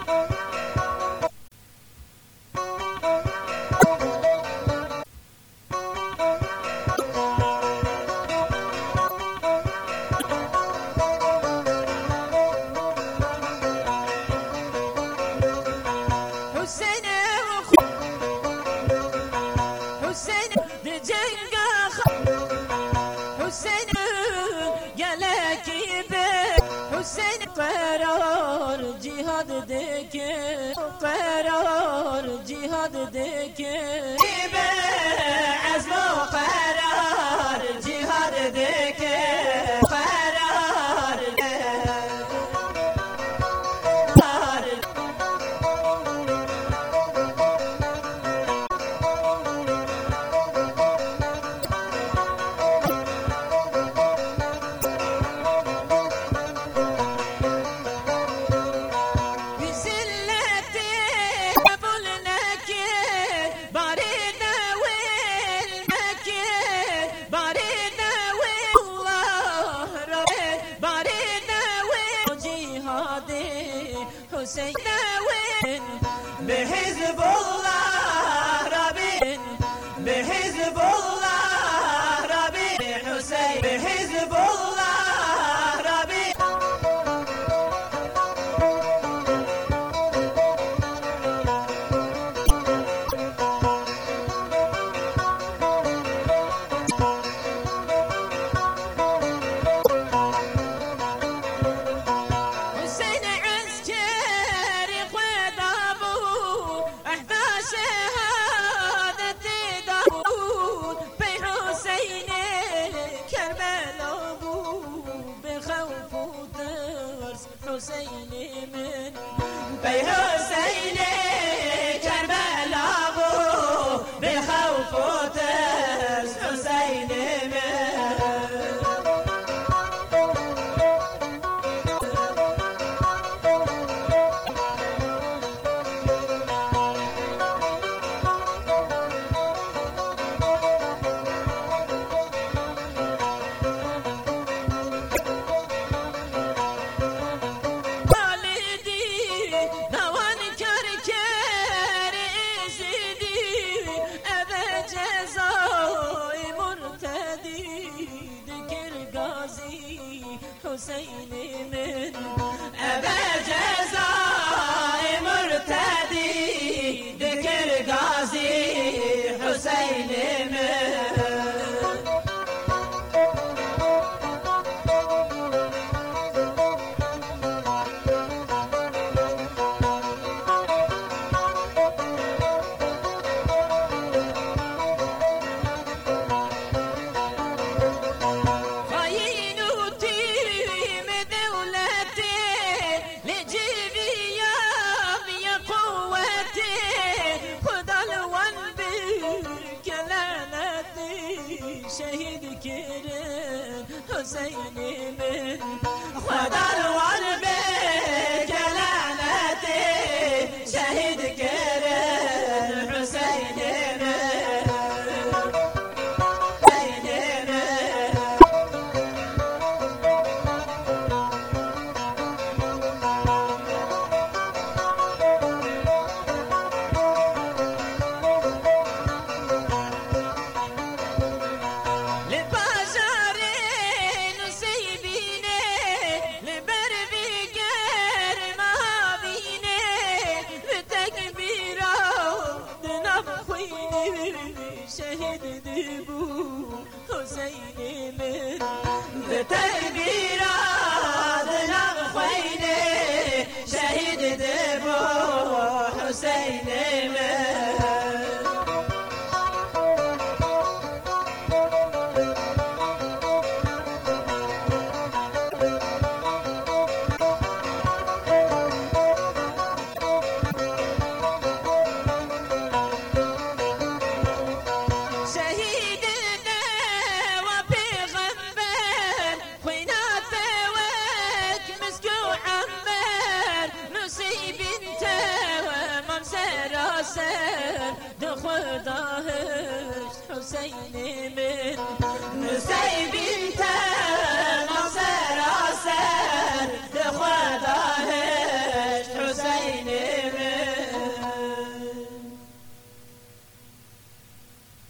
قرار جهاد دکه قرار جهاد دکه عزم و قرار جهاد دکه قرار حسين وين بحزب الله ربي بحزب الله ربي حسين بحزب الله ربي حسيني من بي حسيني كربلاء ابو بالخوف وترس حسيني من حسيني من أبا جزاء مرتدي ذكر غازي حسيني من شهيد كرن حسيني من خدا الوان بكلانتي شهيد كرن حسيني من شهيد دبو حسيني من بتكبيرة ذنب خويني شهيد دبو حسيني من دخداهش حسيني من نسيب انت نصر اسر دخداهش حسيني حسینی